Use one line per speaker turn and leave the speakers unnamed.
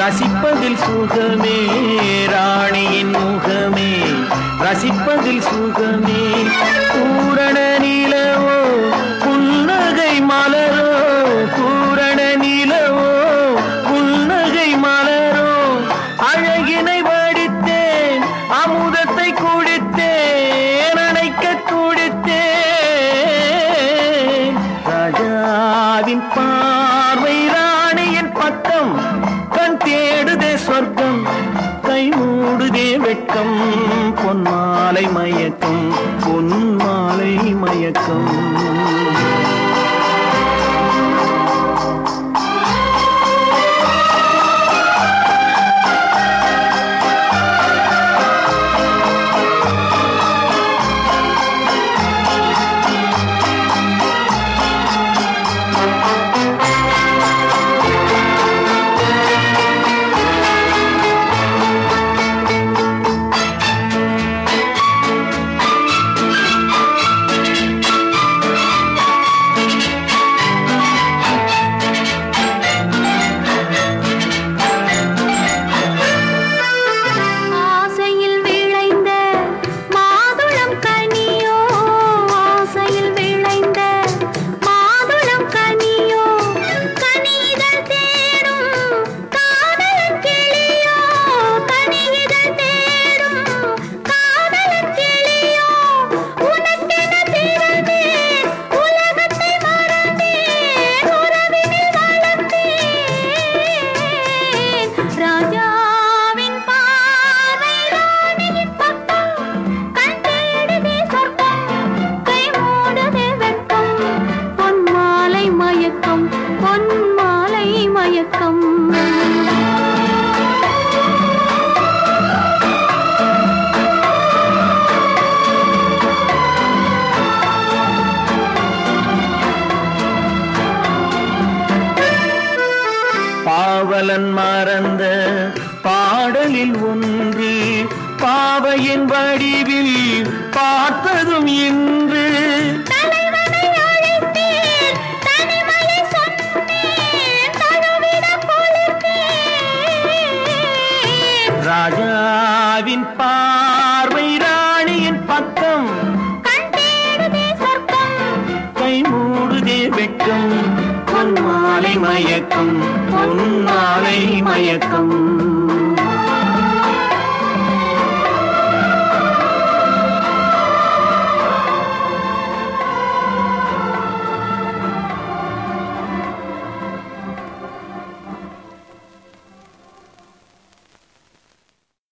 ரசிப்பதில் சுகமே ராணியின் முகமே, ரசிப்பதில் சுகமே. பூரண நிலவோ புன்னகை மலரோ, பூரண நிலவோ புன்னகை மலரோ, அழகினை வடித்தேன் அமுதத்தை குடித்தேன் அணைக்க குடித்தேன். ராஜாவின் பார்வை ராணியின் பக்கம், கண் தேடுதே சொர்க்கம் கை மூடுதே வெட்கம். பொன்மாலை மயக்கம் பொன்மாலை மயக்கம். பாவலன் மறந்த பாடலில் ஒன்று, பாவையின் வடிவில் பார்த்ததும் இன்று. ராஜாவின் பார்வை ராணியின் பக்கம், கை மூடுதே வெட்கம். பொன்மாலை மயக்கம் பொன்மாலை மயக்கம்.